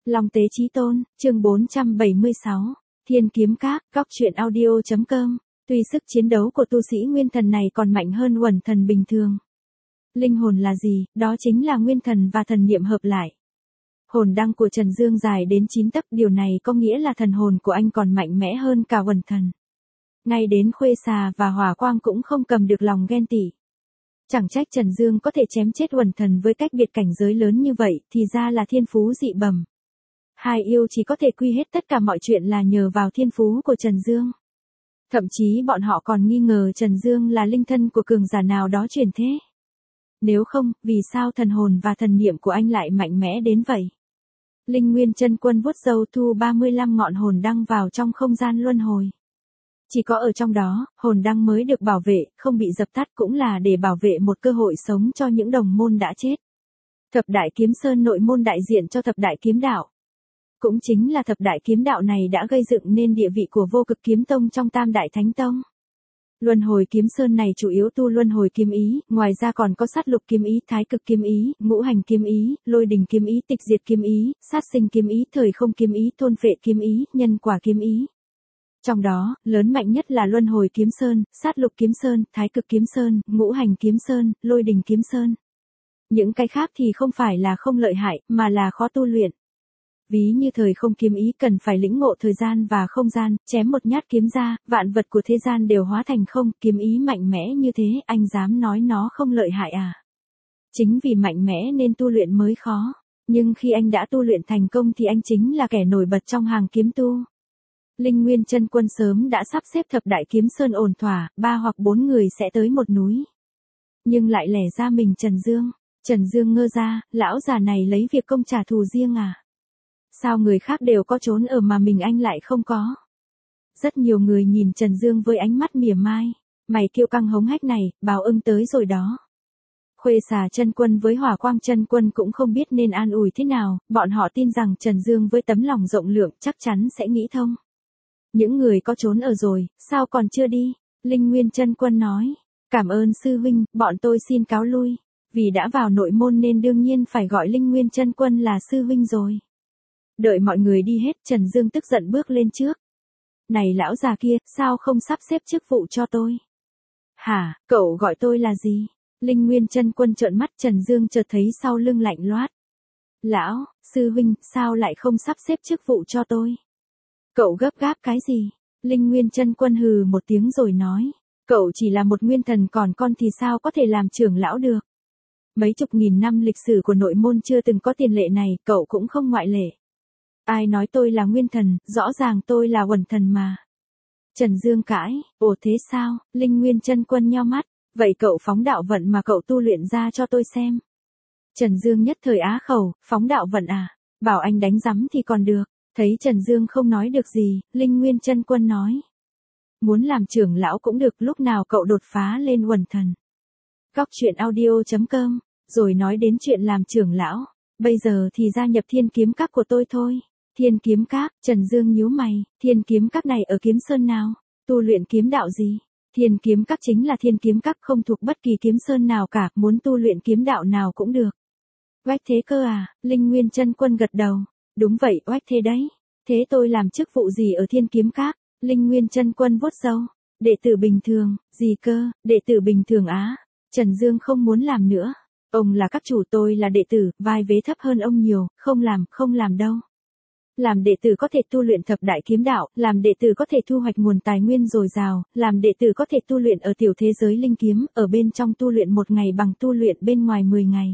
Long Tế Chí Tôn, chương 476, Thiên Kiếm Các, Góc Truyện Audio.com. Tuy sức chiến đấu của tu sĩ nguyên thần này còn mạnh hơn uẩn thần bình thường. Linh hồn là gì? Đó chính là nguyên thần và thần niệm hợp lại. Hồn đăng của Trần Dương dài đến 9 tấc, điều này có nghĩa là thần hồn của anh còn mạnh mẽ hơn cả uẩn thần. Ngay đến Khuê Xà và Hỏa Quang cũng không cầm được lòng ghen tị. Chẳng trách Trần Dương có thể chém chết uẩn thần với cách biệt cảnh giới lớn như vậy, thì ra là thiên phú dị bẩm. Hai yêu chỉ có thể quy hết tất cả mọi chuyện là nhờ vào thiên phú của Trần Dương. Thậm chí bọn họ còn nghi ngờ Trần Dương là linh thân của cường giả nào đó chuyển thế. Nếu không, vì sao thần hồn và thần niệm của anh lại mạnh mẽ đến vậy? Linh Nguyên Chân Quân vuốt râu thu 35 ngọn hồn đăng vào trong không gian luân hồi. Chỉ có ở trong đó, hồn đăng mới được bảo vệ, không bị dập tắt, cũng là để bảo vệ một cơ hội sống cho những đồng môn đã chết. Thập Đại Kiếm Sơn nội môn đại diện cho Thập Đại Kiếm Đạo. Cũng chính là Thập Đại Kiếm Đạo này đã gây dựng nên địa vị của Vô Cực Kiếm Tông trong Tam Đại Thánh Tông. Luân hồi kiếm sơn này chủ yếu tu luân hồi kiếm ý, ngoài ra còn có sát lục kiếm ý, thái cực kiếm ý, ngũ hành kiếm ý, lôi đình kiếm ý, tịch diệt kiếm ý, sát sinh kiếm ý, thời không kiếm ý, thôn phệ kiếm ý, nhân quả kiếm ý. Trong đó, lớn mạnh nhất là luân hồi kiếm sơn, sát lục kiếm sơn, thái cực kiếm sơn, ngũ hành kiếm sơn, lôi đình kiếm sơn. Những cái khác thì không phải là không lợi hại, mà là khó tu luyện. Ví như thời không kiếm ý cần phải lĩnh ngộ thời gian và không gian, chém một nhát kiếm ra, vạn vật của thế gian đều hóa thành không, kiếm ý mạnh mẽ như thế, anh dám nói nó không lợi hại à? Chính vì mạnh mẽ nên tu luyện mới khó, nhưng khi anh đã tu luyện thành công thì anh chính là kẻ nổi bật trong hàng kiếm tu. Linh Nguyên Chân Quân sớm đã sắp xếp Thập Đại Kiếm Sơn ổn thỏa, 3 hoặc 4 người sẽ tới một núi. Nhưng lại lẻ ra mình Trần Dương ngơ ra, lão già này lấy việc công trả thù riêng à? Sao người khác đều có trốn ở mà mình anh lại không có? Rất nhiều người nhìn Trần Dương với ánh mắt mỉa mai. Mày kiêu căng hống hách này, báo ưng tới rồi đó. Khuê Xà Chân Quân với Hỏa Quang Chân Quân cũng không biết nên an ủi thế nào, bọn họ tin rằng Trần Dương với tấm lòng rộng lượng chắc chắn sẽ nghĩ thông. Những người có trốn ở rồi, sao còn chưa đi? Linh Nguyên Chân Quân nói. Cảm ơn sư huynh, bọn tôi xin cáo lui. Vì đã vào nội môn nên đương nhiên phải gọi Linh Nguyên Chân Quân là sư huynh rồi. Đợi mọi người đi hết, Trần Dương tức giận bước lên trước. Này lão già kia, sao không sắp xếp chức vụ cho tôi? Hả, cậu gọi tôi là gì? Linh Nguyên Chân Quân trợn mắt, Trần Dương chợt thấy sau lưng lạnh loát. Lão, sư huynh, sao lại không sắp xếp chức vụ cho tôi? Cậu gấp gáp cái gì? Linh Nguyên Chân Quân hừ một tiếng rồi nói. Cậu chỉ là một nguyên thần, còn con thì sao có thể làm trưởng lão được? Mấy chục nghìn năm lịch sử của nội môn chưa từng có tiền lệ này, cậu cũng không ngoại lệ. Ai nói tôi là nguyên thần, rõ ràng tôi là uẩn thần mà. Trần Dương cãi, ồ thế sao? Linh Nguyên Chân Quân nheo mắt, vậy cậu phóng đạo vận mà cậu tu luyện ra cho tôi xem. Trần Dương nhất thời á khẩu, phóng đạo vận à? Bảo anh đánh rắm thì còn được. Thấy Trần Dương không nói được gì, Linh Nguyên Chân Quân nói. Muốn làm trưởng lão cũng được, lúc nào cậu đột phá lên uẩn thần. Góc Truyện Audio.com, rồi nói đến chuyện làm trưởng lão. Bây giờ thì gia nhập Thiên Kiếm Các của tôi thôi. Thiên Kiếm Các, Trần Dương nhíu mày, Thiên Kiếm Các này ở Kiếm Sơn nào? Tu luyện kiếm đạo gì? Thiên Kiếm Các chính là Thiên Kiếm Các, không thuộc bất kỳ kiếm sơn nào cả, muốn tu luyện kiếm đạo nào cũng được. Oách thế cơ à? Linh Nguyên Chân Quân gật đầu. Đúng vậy, oách thế đấy. Thế tôi làm chức vụ gì ở Thiên Kiếm Các? Linh Nguyên Chân Quân vuốt râu. Đệ tử bình thường, gì cơ, đệ tử bình thường á? Trần Dương không muốn làm nữa. Ông là các chủ, tôi là đệ tử, vai vế thấp hơn ông nhiều, không làm đâu. Làm đệ tử có thể tu luyện Thập Đại Kiếm Đạo, làm đệ tử có thể thu hoạch nguồn tài nguyên dồi dào, làm đệ tử có thể tu luyện ở tiểu thế giới linh kiếm, ở bên trong tu luyện 1 ngày bằng tu luyện bên ngoài 10 ngày.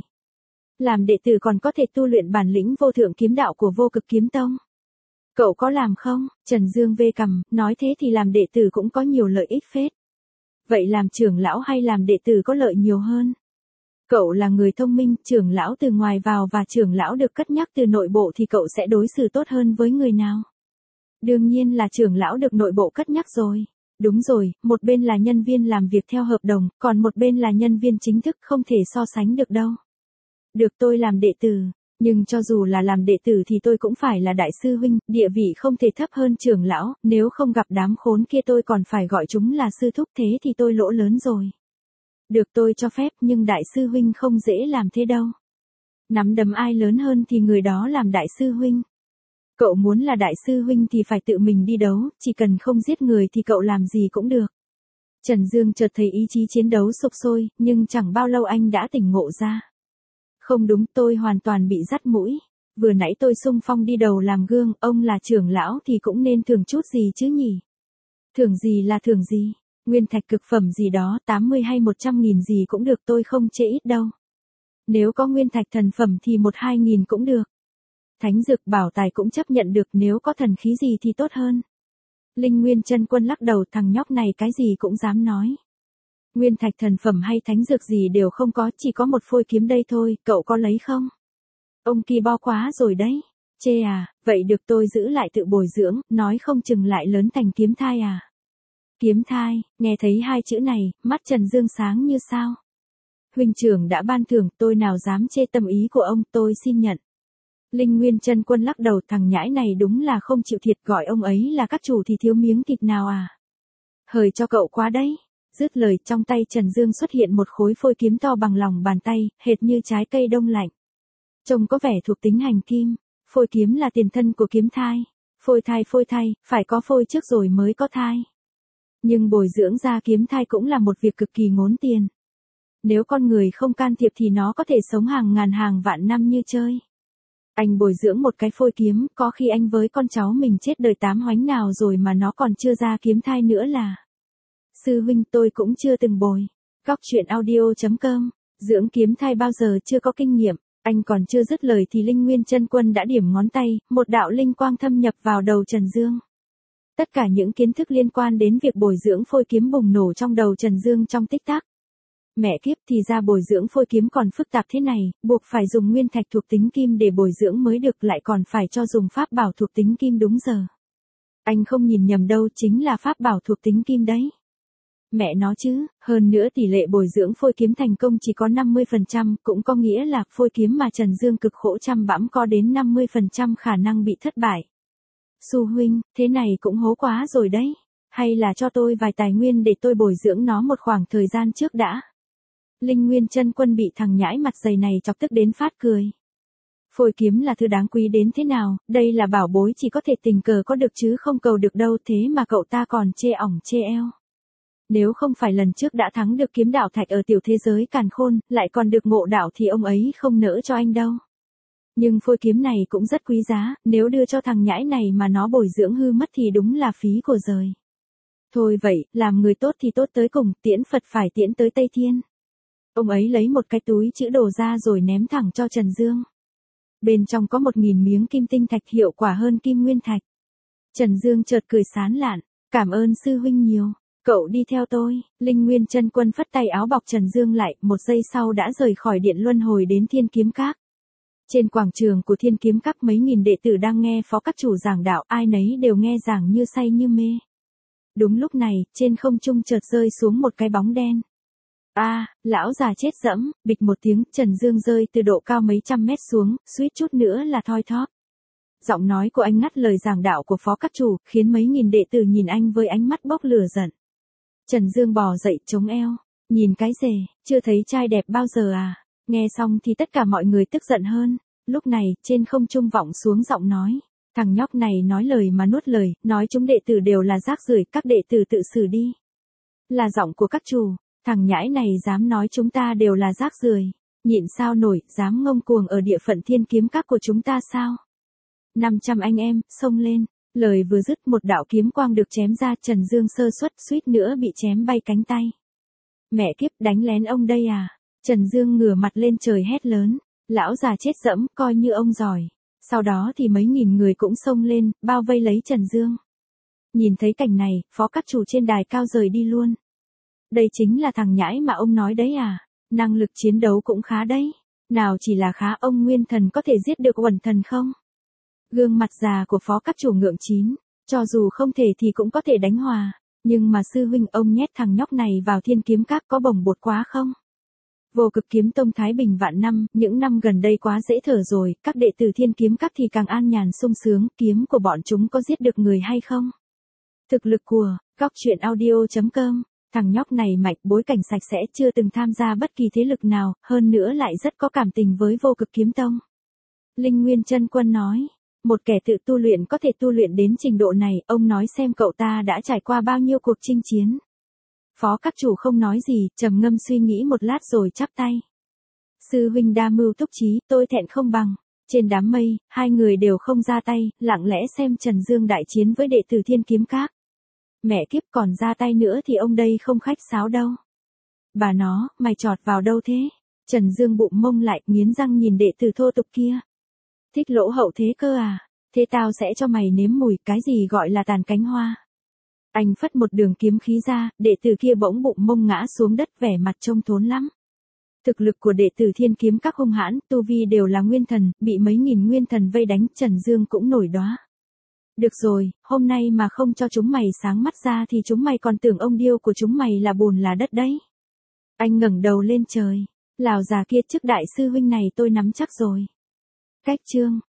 Làm đệ tử còn có thể tu luyện bản lĩnh vô thượng kiếm đạo của Vô Cực Kiếm Tông. Cậu có làm không? Trần Dương vê cằm, nói thế thì làm đệ tử cũng có nhiều lợi ích phết. Vậy làm trưởng lão hay làm đệ tử có lợi nhiều hơn? Cậu là người thông minh, trưởng lão từ ngoài vào và trưởng lão được cất nhắc từ nội bộ thì cậu sẽ đối xử tốt hơn với người nào? Đương nhiên là trưởng lão được nội bộ cất nhắc rồi. Đúng rồi, một bên là nhân viên làm việc theo hợp đồng, còn một bên là nhân viên chính thức, không thể so sánh được đâu. Được, tôi làm đệ tử, nhưng cho dù là làm đệ tử thì tôi cũng phải là đại sư huynh, địa vị không thể thấp hơn trưởng lão, nếu không gặp đám khốn kia tôi còn phải gọi chúng là sư thúc, thế thì tôi lỗ lớn rồi. Được, tôi cho phép, nhưng đại sư huynh không dễ làm thế đâu. Nắm đấm ai lớn hơn thì người đó làm đại sư huynh. Cậu muốn là đại sư huynh thì phải tự mình đi đấu, chỉ cần không giết người thì cậu làm gì cũng được. Trần Dương chợt thấy ý chí chiến đấu sục sôi, nhưng chẳng bao lâu anh đã tỉnh ngộ ra. Không đúng, tôi hoàn toàn bị dắt mũi. Vừa nãy tôi xung phong đi đầu làm gương, ông là trưởng lão thì cũng nên thưởng chút gì chứ nhỉ? Thưởng gì là thưởng gì? Nguyên thạch cực phẩm gì đó, 80 hay 100 nghìn gì cũng được, tôi không chê ít đâu. Nếu có nguyên thạch thần phẩm thì 1-2 nghìn cũng được. Thánh dược bảo tài cũng chấp nhận được, nếu có thần khí gì thì tốt hơn. Linh Nguyên Chân Quân lắc đầu, thằng nhóc này cái gì cũng dám nói. Nguyên thạch thần phẩm hay thánh dược gì đều không có, chỉ có một phôi kiếm đây thôi, cậu có lấy không? Ông kỳ bo quá rồi đấy. Chê à, vậy được, tôi giữ lại tự bồi dưỡng, nói không chừng lại lớn thành kiếm thai à. Kiếm thai, nghe thấy hai chữ này, mắt Trần Dương sáng như sao. Huynh trưởng đã ban thưởng, tôi nào dám chê tâm ý của ông, tôi xin nhận. Linh Nguyên Chân Quân lắc đầu, thằng nhãi này đúng là không chịu thiệt, gọi ông ấy là các chủ thì thiếu miếng thịt nào à. Hời cho cậu quá đấy. Dứt lời, trong tay Trần Dương xuất hiện một khối phôi kiếm to bằng lòng bàn tay, hệt như trái cây đông lạnh. Trông có vẻ thuộc tính hành kim. Phôi kiếm là tiền thân của kiếm thai. Phôi thai, phải có phôi trước rồi mới có thai. Nhưng bồi dưỡng ra kiếm thai cũng là một việc cực kỳ ngốn tiền. Nếu con người không can thiệp thì nó có thể sống hàng ngàn hàng vạn năm như chơi. Anh bồi dưỡng một cái phôi kiếm, có khi anh với con cháu mình chết đời 8 hoánh nào rồi mà nó còn chưa ra kiếm thai nữa là. Sư huynh, tôi cũng chưa từng bồi. Cóc truyện audio.com, dưỡng kiếm thai bao giờ chưa có kinh nghiệm. Anh còn chưa dứt lời thì Linh Nguyên Chân Quân đã điểm ngón tay, một đạo linh quang thâm nhập vào đầu Trần Dương. Tất cả những kiến thức liên quan đến việc bồi dưỡng phôi kiếm bùng nổ trong đầu Trần Dương trong tích tắc. Mẹ kiếp, thì ra bồi dưỡng phôi kiếm còn phức tạp thế này, buộc phải dùng nguyên thạch thuộc tính kim để bồi dưỡng mới được, lại còn phải cho dùng pháp bảo thuộc tính kim đúng giờ. Anh không nhìn nhầm đâu, chính là pháp bảo thuộc tính kim đấy. Mẹ nó chứ, hơn nữa tỷ lệ bồi dưỡng phôi kiếm thành công chỉ có 50%, cũng có nghĩa là phôi kiếm mà Trần Dương cực khổ chăm bẵm có đến 50% khả năng bị thất bại. Su huynh, thế này cũng hố quá rồi đấy. Hay là cho tôi vài tài nguyên để tôi bồi dưỡng nó một khoảng thời gian trước đã. Linh Nguyên Chân Quân bị thằng nhãi mặt dày này chọc tức đến phát cười. Phôi kiếm là thứ đáng quý đến thế nào, đây là bảo bối chỉ có thể tình cờ có được chứ không cầu được đâu, thế mà cậu ta còn chê ỏng chê eo. Nếu không phải lần trước đã thắng được kiếm đạo thạch ở tiểu thế giới càn khôn, lại còn được ngộ đạo thì ông ấy không nỡ cho anh đâu. Nhưng phôi kiếm này cũng rất quý giá, nếu đưa cho thằng nhãi này mà nó bồi dưỡng hư mất thì đúng là phí của giời. Thôi vậy, làm người tốt thì tốt tới cùng, tiễn Phật phải tiễn tới Tây Thiên. Ông ấy lấy một cái túi chữ đồ ra rồi ném thẳng cho Trần Dương. Bên trong có 1.000 miếng kim tinh thạch, hiệu quả hơn kim nguyên thạch. Trần Dương chợt cười sán lạn, cảm ơn sư huynh nhiều. Cậu đi theo tôi. Linh Nguyên Chân Quân phất tay áo bọc Trần Dương lại, một giây sau đã rời khỏi điện luân hồi đến Thiên Kiếm Các. Trên quảng trường của Thiên Kiếm Các mấy nghìn đệ tử đang nghe phó các chủ giảng đạo, ai nấy đều nghe giảng như say như mê. Đúng lúc này, trên không trung chợt rơi xuống một cái bóng đen. Lão già chết dẫm, bịch một tiếng, Trần Dương rơi từ độ cao mấy trăm mét xuống, suýt chút nữa là thoi thóp. Giọng nói của anh ngắt lời giảng đạo của phó các chủ, khiến mấy nghìn đệ tử nhìn anh với ánh mắt bốc lửa giận. Trần Dương bò dậy chống eo, nhìn cái rề, chưa thấy trai đẹp bao giờ à? Nghe xong thì tất cả mọi người tức giận hơn. Lúc này, trên không trung vọng xuống giọng nói. Thằng nhóc này nói lời mà nuốt lời, nói chúng đệ tử đều là rác rưởi, các đệ tử tự xử đi. Là giọng của các chủ, thằng nhãi này dám nói chúng ta đều là rác rưởi, nhịn sao nổi, dám ngông cuồng ở địa phận Thiên Kiếm Các của chúng ta sao? 500 anh em, xông lên. Lời vừa dứt, một đạo kiếm quang được chém ra, Trần Dương sơ suất suýt nữa bị chém bay cánh tay. Mẹ kiếp, đánh lén ông đây à? Trần Dương ngửa mặt lên trời hét lớn. Lão già chết dẫm, coi như ông giỏi. Sau đó thì mấy nghìn người cũng xông lên, bao vây lấy Trần Dương. Nhìn thấy cảnh này, phó các chủ trên đài cao rời đi luôn. Đây chính là thằng nhãi mà ông nói đấy à? Năng lực chiến đấu cũng khá đấy. Nào chỉ là khá, ông nguyên thần có thể giết được Uẩn thần không? Gương mặt già của phó các chủ ngượng chín, cho dù không thể thì cũng có thể đánh hòa. Nhưng mà sư huynh, ông nhét thằng nhóc này vào Thiên Kiếm Các có bồng bột quá không? Vô Cực Kiếm Tông thái bình vạn năm, những năm gần đây quá dễ thở rồi, các đệ tử Thiên Kiếm Các thì càng an nhàn sung sướng, kiếm của bọn chúng có giết được người hay không? Thực lực của Cóc truyện audio.com, thằng nhóc này mạnh, bối cảnh sạch sẽ, chưa từng tham gia bất kỳ thế lực nào, hơn nữa lại rất có cảm tình với Vô Cực Kiếm Tông. Linh Nguyên Chân Quân nói, Một kẻ tự tu luyện có thể tu luyện đến trình độ này, ông nói xem cậu ta đã trải qua bao nhiêu cuộc chinh chiến. Phó các chủ không nói gì, trầm ngâm suy nghĩ một lát rồi chắp tay. Sư huynh đa mưu túc trí, tôi thẹn không bằng. Trên đám mây, hai người đều không ra tay, lặng lẽ xem Trần Dương đại chiến với đệ tử Thiên Kiếm Các. Mẹ kiếp, còn ra tay nữa thì ông đây không khách sáo đâu. Bà nó, mày chọt vào đâu thế? Trần Dương bụng mông lại, nghiến răng nhìn đệ tử thô tục kia. Thích lỗ hậu thế cơ à? Thế tao sẽ cho mày nếm mùi, cái gì gọi là tàn cánh hoa. Anh phất một đường kiếm khí ra, đệ tử kia bỗng bụng mông ngã xuống đất, vẻ mặt trông thốn lắm. Thực lực của đệ tử Thiên Kiếm Các hung hãn, tu vi đều là nguyên thần, bị mấy nghìn nguyên thần vây đánh, Trần Dương cũng nổi đoá. Được rồi, hôm nay mà không cho chúng mày sáng mắt ra thì chúng mày còn tưởng ông điêu của chúng mày là bùn là đất đấy. Anh ngẩng đầu lên trời. Lào già kia, trước đại sư huynh này tôi nắm chắc rồi. Cách chương